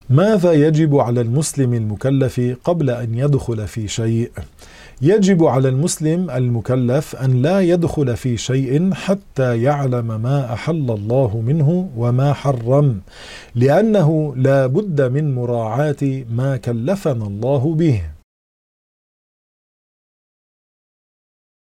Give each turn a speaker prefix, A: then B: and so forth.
A: ماذا يجب على المسلم المكلف قبل أن يدخل في شيء؟ يجب على المسلم المكلف أن لا يدخل في شيء حتى يعلم ما أحل الله منه وما حرم، لأنه لا بد من مراعاة ما كلفنا الله به.